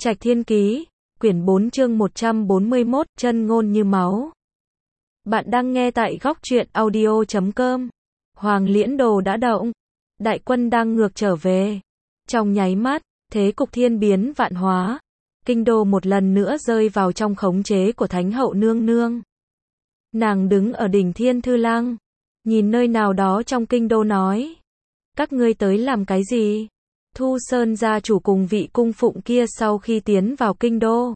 Trạch Thiên Ký, quyển 4 chương 141, chân ngôn như máu. Bạn đang nghe tại góc truyện audio.com. Hoàng Liễn Đồ đã động. Đại quân đang ngược trở về. Trong nháy mắt, thế cục thiên biến vạn hóa. Kinh đô một lần nữa rơi vào trong khống chế của Thánh hậu nương nương. Nàng đứng ở đỉnh Thiên Thư Lăng, nhìn nơi nào đó trong kinh đô nói: các ngươi tới làm cái gì? Thu Sơn gia chủ cùng vị cung phụng kia sau khi tiến vào kinh đô,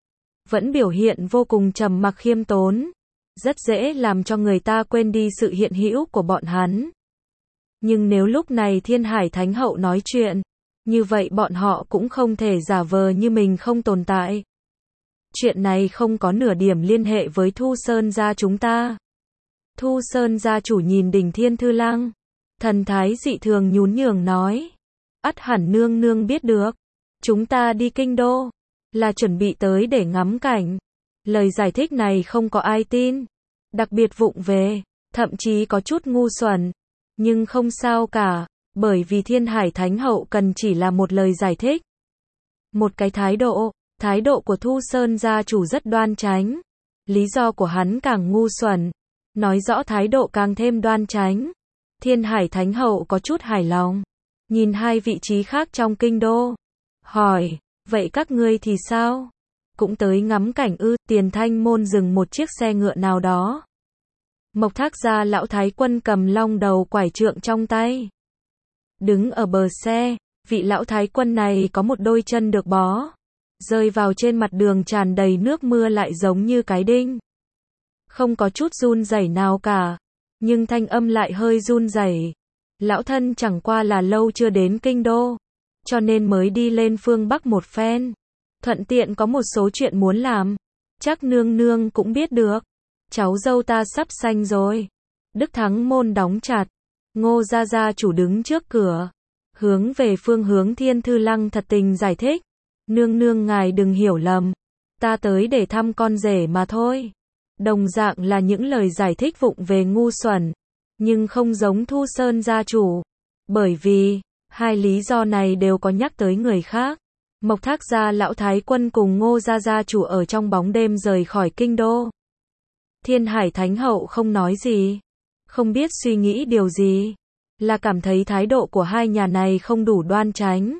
vẫn biểu hiện vô cùng trầm mặc khiêm tốn, rất dễ làm cho người ta quên đi sự hiện hữu của bọn hắn. Nhưng nếu lúc này Thiên Hải Thánh hậu nói chuyện, như vậy bọn họ cũng không thể giả vờ như mình không tồn tại. Chuyện này không có nửa điểm liên hệ với Thu Sơn gia chúng ta. Thu Sơn gia chủ nhìn đỉnh Thiên Thư Lăng, thần thái dị thường nhún nhường nói: ắt hẳn nương nương biết được, chúng ta đi kinh đô là chuẩn bị tới để ngắm cảnh. Lời giải thích này không có ai tin, đặc biệt vụng về, thậm chí có chút ngu xuẩn, nhưng không sao cả, bởi vì Thiên Hải Thánh hậu cần chỉ là một lời giải thích, một cái thái độ của Thu Sơn gia chủ rất đoan chánh, lý do của hắn càng ngu xuẩn, nói rõ thái độ càng thêm đoan chánh. Thiên Hải Thánh hậu có chút hài lòng, nhìn hai vị trí khác trong kinh đô, hỏi: vậy các ngươi thì sao? Cũng tới ngắm cảnh ư? Tiền Thanh môn dừng một chiếc xe ngựa nào đó. Mộc Thác gia lão thái quân cầm long đầu quải trượng trong tay, đứng ở bờ xe. Vị lão thái quân này có một đôi chân được bó, rơi vào trên mặt đường tràn đầy nước mưa lại giống như cái đinh, không có chút run rẩy nào cả, nhưng thanh âm lại hơi run rẩy. Lão thân chẳng qua là lâu chưa đến kinh đô, cho nên mới đi lên phương Bắc một phen, thuận tiện có một số chuyện muốn làm, chắc nương nương cũng biết được, cháu dâu ta sắp sanh rồi. Đức Thắng môn đóng chặt, Ngô gia gia chủ đứng trước cửa, hướng về phương hướng Thiên Thư Lăng thật tình giải thích: nương nương ngài đừng hiểu lầm, ta tới để thăm con rể mà thôi. Đồng dạng là những lời giải thích vụng về ngu xuẩn, nhưng không giống Thu Sơn gia chủ, bởi vì hai lý do này đều có nhắc tới người khác. Mộc Thác gia lão thái quân cùng Ngô gia gia chủ ở trong bóng đêm rời khỏi kinh đô. Thiên Hải Thánh hậu không nói gì, không biết suy nghĩ điều gì, là cảm thấy thái độ của hai nhà này không đủ đoan chánh,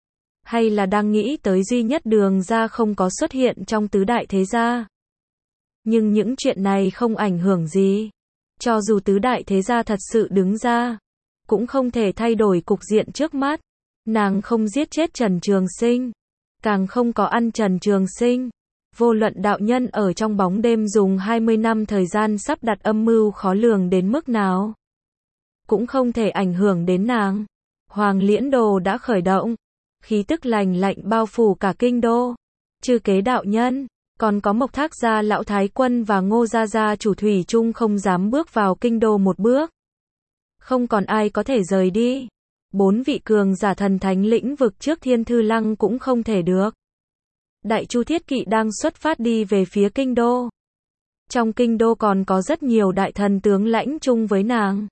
hay là đang nghĩ tới duy nhất đường ra không có xuất hiện trong tứ đại thế gia. Nhưng những chuyện này không ảnh hưởng gì, cho dù tứ đại thế gia thật sự đứng ra, cũng không thể thay đổi cục diện trước mắt. Nàng không giết chết Trần Trường Sinh, càng không có ăn Trần Trường Sinh. Vô luận đạo nhân ở trong bóng đêm dùng 20 năm thời gian sắp đặt âm mưu khó lường đến mức nào, cũng không thể ảnh hưởng đến nàng. Hoàng Liễn Đồ đã khởi động, khí tức lành lạnh bao phủ cả kinh đô. Trừ kế đạo nhân, còn có Mộc Thác gia lão thái quân và Ngô gia gia chủ thủy chung không dám bước vào kinh đô một bước. Không còn ai có thể rời đi. 4 vị cường giả thần thánh lĩnh vực trước Thiên Thư Lăng cũng không thể được. Đại Chu Thiết Kỵ đang xuất phát đi về phía kinh đô. Trong kinh đô còn có rất nhiều đại thần tướng lãnh chung với nàng.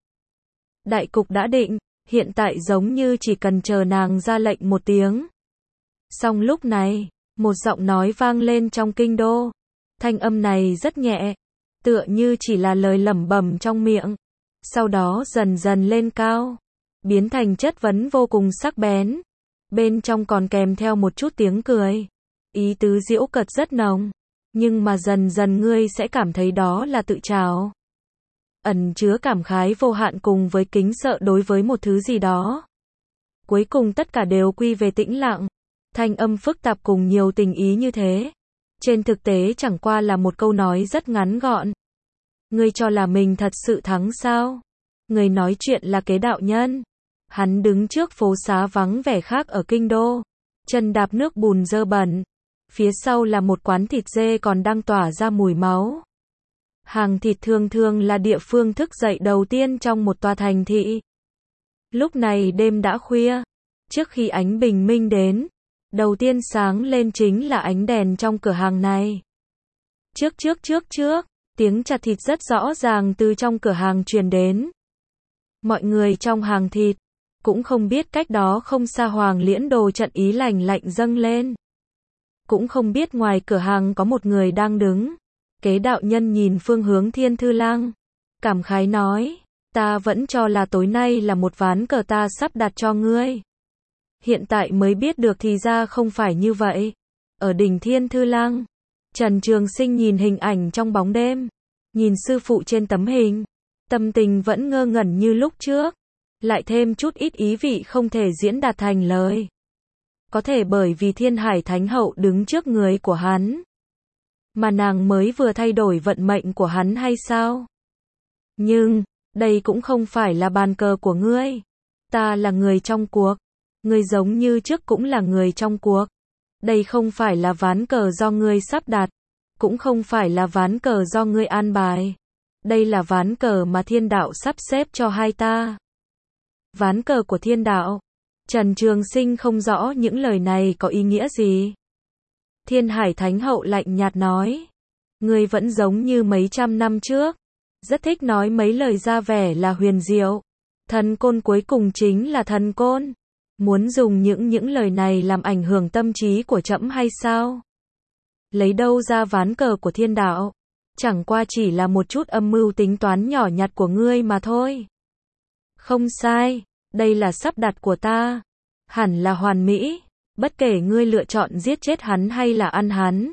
Đại cục đã định, hiện tại giống như chỉ cần chờ nàng ra lệnh một tiếng. Song lúc này, một giọng nói vang lên trong kinh đô. Thanh âm này rất nhẹ, tựa như chỉ là lời lẩm bẩm trong miệng, sau đó dần dần lên cao, biến thành chất vấn vô cùng sắc bén. Bên trong còn kèm theo một chút tiếng cười, ý tứ giễu cợt rất nồng, nhưng mà dần dần ngươi sẽ cảm thấy đó là tự trào, ẩn chứa cảm khái vô hạn cùng với kính sợ đối với một thứ gì đó. Cuối cùng tất cả đều quy về tĩnh lặng. Thanh âm phức tạp cùng nhiều tình ý như thế, trên thực tế chẳng qua là một câu nói rất ngắn gọn. Ngươi cho là mình thật sự thắng sao? Người nói chuyện là kế đạo nhân. Hắn đứng trước phố xá vắng vẻ khác ở kinh đô, chân đạp nước bùn dơ bẩn. Phía sau là một quán thịt dê còn đang tỏa ra mùi máu. Hàng thịt thường thường là địa phương thức dậy đầu tiên trong một tòa thành thị. Lúc này đêm đã khuya, trước khi ánh bình minh đến, đầu tiên sáng lên chính là ánh đèn trong cửa hàng này. Trước, tiếng chặt thịt rất rõ ràng từ trong cửa hàng truyền đến. Mọi người trong hàng thịt cũng không biết cách đó không xa Hoàng Liễn Đồ trận ý lành lạnh dâng lên. cũng không biết ngoài cửa hàng có một người đang đứng. Kế đạo nhân nhìn phương hướng Thiên Thư Lăng, cảm khái nói, ta vẫn cho là tối nay là một ván cờ ta sắp đặt cho ngươi. Hiện tại mới biết được thì ra không phải như vậy. Ở đỉnh Thiên Thư Lăng, Trần Trường Sinh nhìn hình ảnh trong bóng đêm, nhìn sư phụ trên tấm hình, tâm tình vẫn ngơ ngẩn như lúc trước, lại thêm chút ít ý vị không thể diễn đạt thành lời. Có thể bởi vì Thiên Hải Thánh Hậu đứng trước người của hắn, mà nàng mới vừa thay đổi vận mệnh của hắn hay sao? Nhưng, đây cũng không phải là bàn cờ của ngươi. Ta là người trong cuộc. Ngươi giống như trước cũng là người trong cuộc. Đây không phải là ván cờ do ngươi sắp đặt. Cũng không phải là ván cờ do ngươi an bài. Đây là ván cờ mà thiên đạo sắp xếp cho hai ta. Ván cờ của thiên đạo. Trần Trường Sinh không rõ những lời này có ý nghĩa gì. Thiên Hải Thánh Hậu lạnh nhạt nói. Ngươi vẫn giống như mấy trăm năm trước. Rất thích nói mấy lời ra vẻ là huyền diệu. Thần côn cuối cùng chính là thần côn. Muốn dùng những lời này làm ảnh hưởng tâm trí của trẫm hay sao? Lấy đâu ra ván cờ của thiên đạo? Chẳng qua chỉ là một chút âm mưu tính toán nhỏ nhặt của ngươi mà thôi. Không sai, đây là sắp đặt của ta. Hẳn là hoàn mỹ, bất kể ngươi lựa chọn giết chết hắn hay là ăn hắn.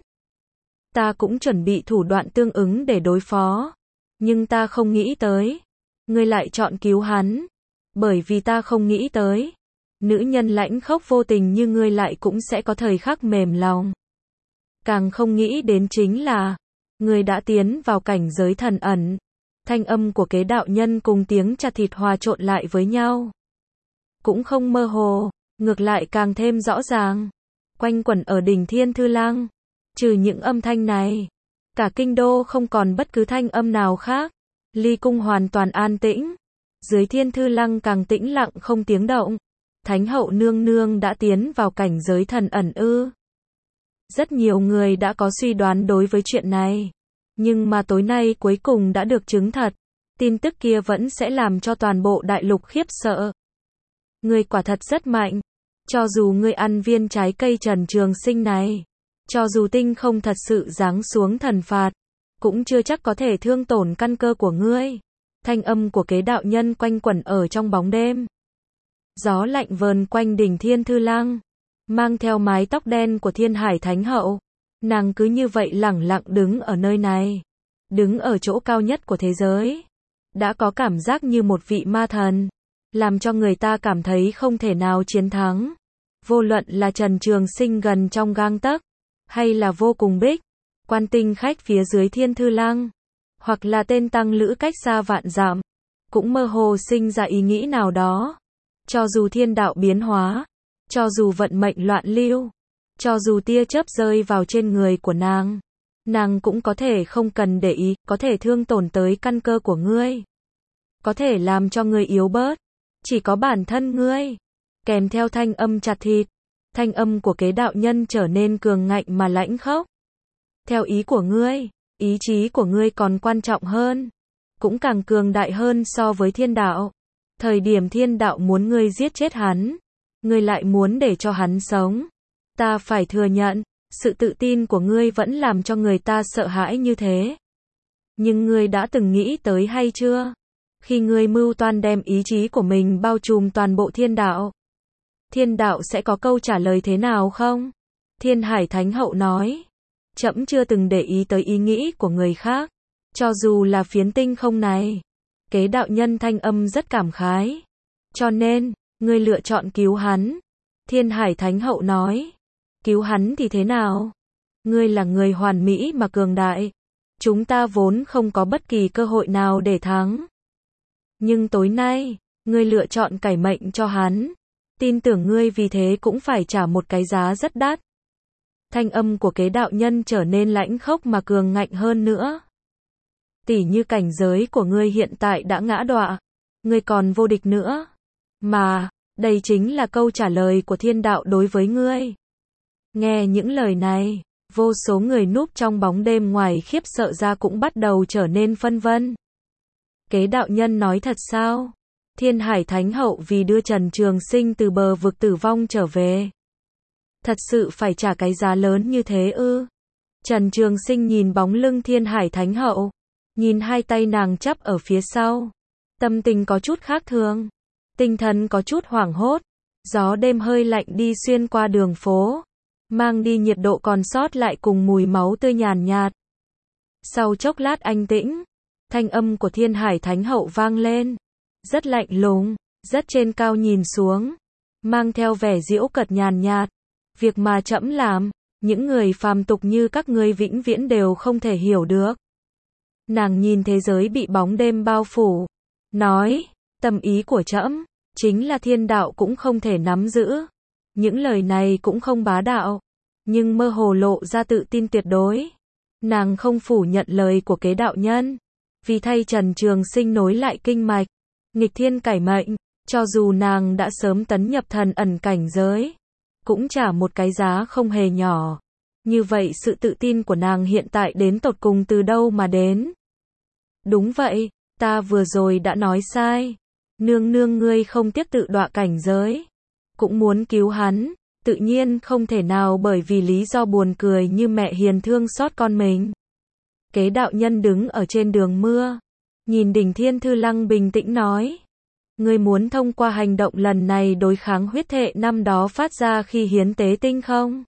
Ta cũng chuẩn bị thủ đoạn tương ứng để đối phó. Nhưng ta không nghĩ tới. Ngươi lại chọn cứu hắn. Bởi vì ta không nghĩ tới. Nữ nhân lãnh khốc vô tình như ngươi lại cũng sẽ có thời khắc mềm lòng. Càng không nghĩ đến chính là, ngươi đã tiến vào cảnh giới thần ẩn. Thanh âm của kế đạo nhân cùng tiếng chặt thịt hòa trộn lại với nhau. Cũng không mơ hồ, ngược lại càng thêm rõ ràng. Quanh quẩn ở đỉnh Thiên Thư Lăng. Trừ những âm thanh này, cả kinh đô không còn bất cứ thanh âm nào khác. Ly cung hoàn toàn an tĩnh. Dưới Thiên Thư Lăng càng tĩnh lặng không tiếng động. Thánh hậu nương nương đã tiến vào cảnh giới thần ẩn ư? Rất nhiều người đã có suy đoán đối với chuyện này. Nhưng mà tối nay cuối cùng đã được chứng thật. Tin tức kia vẫn sẽ làm cho toàn bộ đại lục khiếp sợ. Ngươi quả thật rất mạnh. Cho dù ngươi ăn viên trái cây Trần Trường Sinh này, cho dù tinh không thật sự giáng xuống thần phạt, cũng chưa chắc có thể thương tổn căn cơ của ngươi. Thanh âm của kế đạo nhân quanh quẩn ở trong bóng đêm. Gió lạnh vờn quanh đỉnh Thiên Thư Lăng, mang theo mái tóc đen của Thiên Hải Thánh Hậu. Nàng cứ như vậy lẳng lặng đứng ở nơi này, đứng ở chỗ cao nhất của thế giới. Đã có cảm giác như một vị ma thần, làm cho người ta cảm thấy không thể nào chiến thắng. Vô luận là Trần Trường Sinh gần trong gang tấc, hay là Vô Cùng Bích, quan tinh khách phía dưới Thiên Thư Lăng, hoặc là tên tăng lữ cách xa vạn dặm, cũng mơ hồ sinh ra ý nghĩ nào đó. Cho dù thiên đạo biến hóa, cho dù vận mệnh loạn lưu, cho dù tia chớp rơi vào trên người của nàng cũng có thể không cần để ý, có thể thương tổn tới căn cơ của ngươi, có thể làm cho ngươi yếu bớt, chỉ có bản thân ngươi. Kèm theo thanh âm chặt thịt, thanh âm của kế đạo nhân trở nên cường ngạnh mà lãnh khốc. Theo ý của ngươi, ý chí của ngươi còn quan trọng hơn, cũng càng cường đại hơn so với thiên đạo. Thời điểm thiên đạo muốn ngươi giết chết hắn, ngươi lại muốn để cho hắn sống. Ta phải thừa nhận, sự tự tin của ngươi vẫn làm cho người ta sợ hãi như thế. Nhưng ngươi đã từng nghĩ tới hay chưa? Khi ngươi mưu toan đem ý chí của mình bao trùm toàn bộ thiên đạo sẽ có câu trả lời thế nào không? Thiên Hải Thánh Hậu nói, trẫm chưa từng để ý tới ý nghĩ của người khác, cho dù là phiến tinh không này. Kế đạo nhân thanh âm rất cảm khái. Cho nên, ngươi lựa chọn cứu hắn. Thiên Hải Thánh Hậu nói, cứu hắn thì thế nào? Ngươi là người hoàn mỹ mà cường đại. Chúng ta vốn không có bất kỳ cơ hội nào để thắng. Nhưng tối nay, ngươi lựa chọn cải mệnh cho hắn. Tin tưởng ngươi vì thế cũng phải trả một cái giá rất đắt. Thanh âm của kế đạo nhân trở nên lãnh khốc mà cường ngạnh hơn nữa. Tỉ như cảnh giới của ngươi hiện tại đã ngã đọa, ngươi còn vô địch nữa. Mà, đây chính là câu trả lời của thiên đạo đối với ngươi. Nghe những lời này, vô số người núp trong bóng đêm ngoài khiếp sợ ra cũng bắt đầu trở nên phân vân. Kế đạo nhân nói thật sao? Thiên Hải Thánh Hậu vì đưa Trần Trường Sinh từ bờ vực tử vong trở về, Thật sự phải trả cái giá lớn như thế ư? Trần Trường Sinh nhìn bóng lưng Thiên Hải Thánh Hậu, nhìn hai tay nàng chắp ở phía sau, tâm tình có chút khác thường, tinh thần có chút hoảng hốt. Gió đêm hơi lạnh đi xuyên qua đường phố, mang đi nhiệt độ còn sót lại cùng mùi máu tươi nhàn nhạt. Sau chốc lát an tĩnh, thanh âm của Thiên Hải Thánh Hậu vang lên, rất lạnh lùng, rất trên cao nhìn xuống, mang theo vẻ giễu cợt nhàn nhạt. Việc mà trẫm làm, những người phàm tục như các ngươi vĩnh viễn đều không thể hiểu được. Nàng nhìn thế giới bị bóng đêm bao phủ, nói, tâm ý của trẫm chính là thiên đạo cũng không thể nắm giữ. Những lời này cũng không bá đạo, nhưng mơ hồ lộ ra tự tin tuyệt đối. Nàng không phủ nhận lời của kế đạo nhân, vì thay Trần Trường Sinh nối lại kinh mạch, nghịch thiên cải mệnh, cho dù nàng đã sớm tấn nhập thần ẩn cảnh giới, cũng trả một cái giá không hề nhỏ. Như vậy sự tự tin của nàng hiện tại đến tột cùng từ đâu mà đến? Đúng vậy, ta vừa rồi đã nói sai. Nương nương ngươi không tiếc tự đọa cảnh giới, cũng muốn cứu hắn, tự nhiên không thể nào bởi vì lý do buồn cười như mẹ hiền thương xót con mình. Kế đạo nhân đứng ở trên đường mưa, nhìn Đỉnh Thiên Thư Lăng bình tĩnh nói, ngươi muốn thông qua hành động lần này đối kháng huyết thệ năm đó phát ra khi hiến tế tinh không?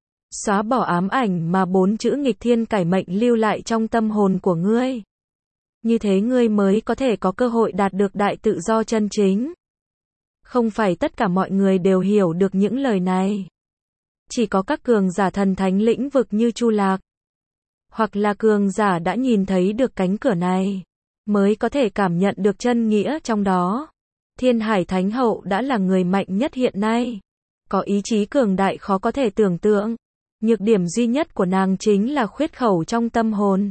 Xóa bỏ ám ảnh mà 4 chữ nghịch thiên cải mệnh lưu lại trong tâm hồn của ngươi. Như thế ngươi mới có thể có cơ hội đạt được đại tự do chân chính. Không phải tất cả mọi người đều hiểu được những lời này. Chỉ có các cường giả thần thánh lĩnh vực như Chu Lạc, hoặc là cường giả đã nhìn thấy được cánh cửa này, mới có thể cảm nhận được chân nghĩa trong đó. Thiên Hải Thánh Hậu đã là người mạnh nhất hiện nay, có ý chí cường đại khó có thể tưởng tượng. Nhược điểm duy nhất của nàng chính là khuyết khẩu trong tâm hồn.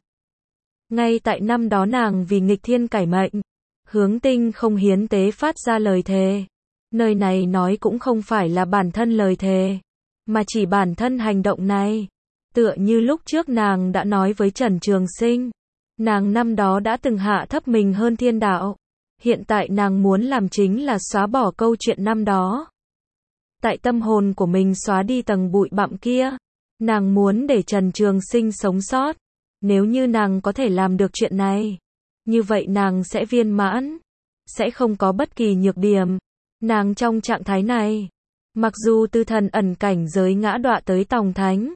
Ngay tại năm đó nàng vì nghịch thiên cải mệnh, hướng tinh không hiến tế phát ra lời thề. Nơi này nói cũng không phải là bản thân lời thề, mà chỉ bản thân hành động này. Tựa như lúc trước nàng đã nói với Trần Trường Sinh, nàng năm đó đã từng hạ thấp mình hơn thiên đạo. Hiện tại nàng muốn làm chính là xóa bỏ câu chuyện năm đó. Tại tâm hồn của mình xóa đi tầng bụi bặm kia. Nàng muốn để Trần Trường Sinh sống sót. Nếu như nàng có thể làm được chuyện này, như vậy nàng sẽ viên mãn, sẽ không có bất kỳ nhược điểm. Nàng trong trạng thái này, mặc dù từ thần ẩn cảnh giới ngã đọa tới tòng thánh,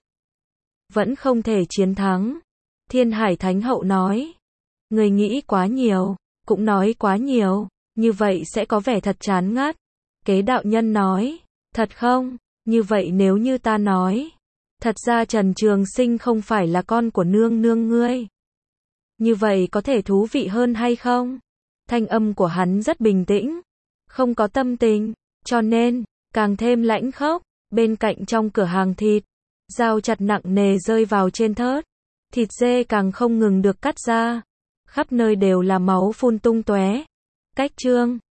vẫn không thể chiến thắng. Thiên Hải Thánh Hậu nói, người nghĩ quá nhiều, cũng nói quá nhiều, như vậy sẽ có vẻ thật chán ngắt. Kế đạo nhân nói, thật không? Như vậy nếu như ta nói, thật ra Trần Trường Sinh không phải là con của nương nương ngươi, như vậy có thể thú vị hơn hay không? Thanh âm của hắn rất bình tĩnh, không có tâm tình, cho nên, càng thêm lãnh khốc. Bên cạnh trong cửa hàng thịt, dao chặt nặng nề rơi vào trên thớt, thịt dê càng không ngừng được cắt ra, khắp nơi đều là máu phun tung tóe. Cách chương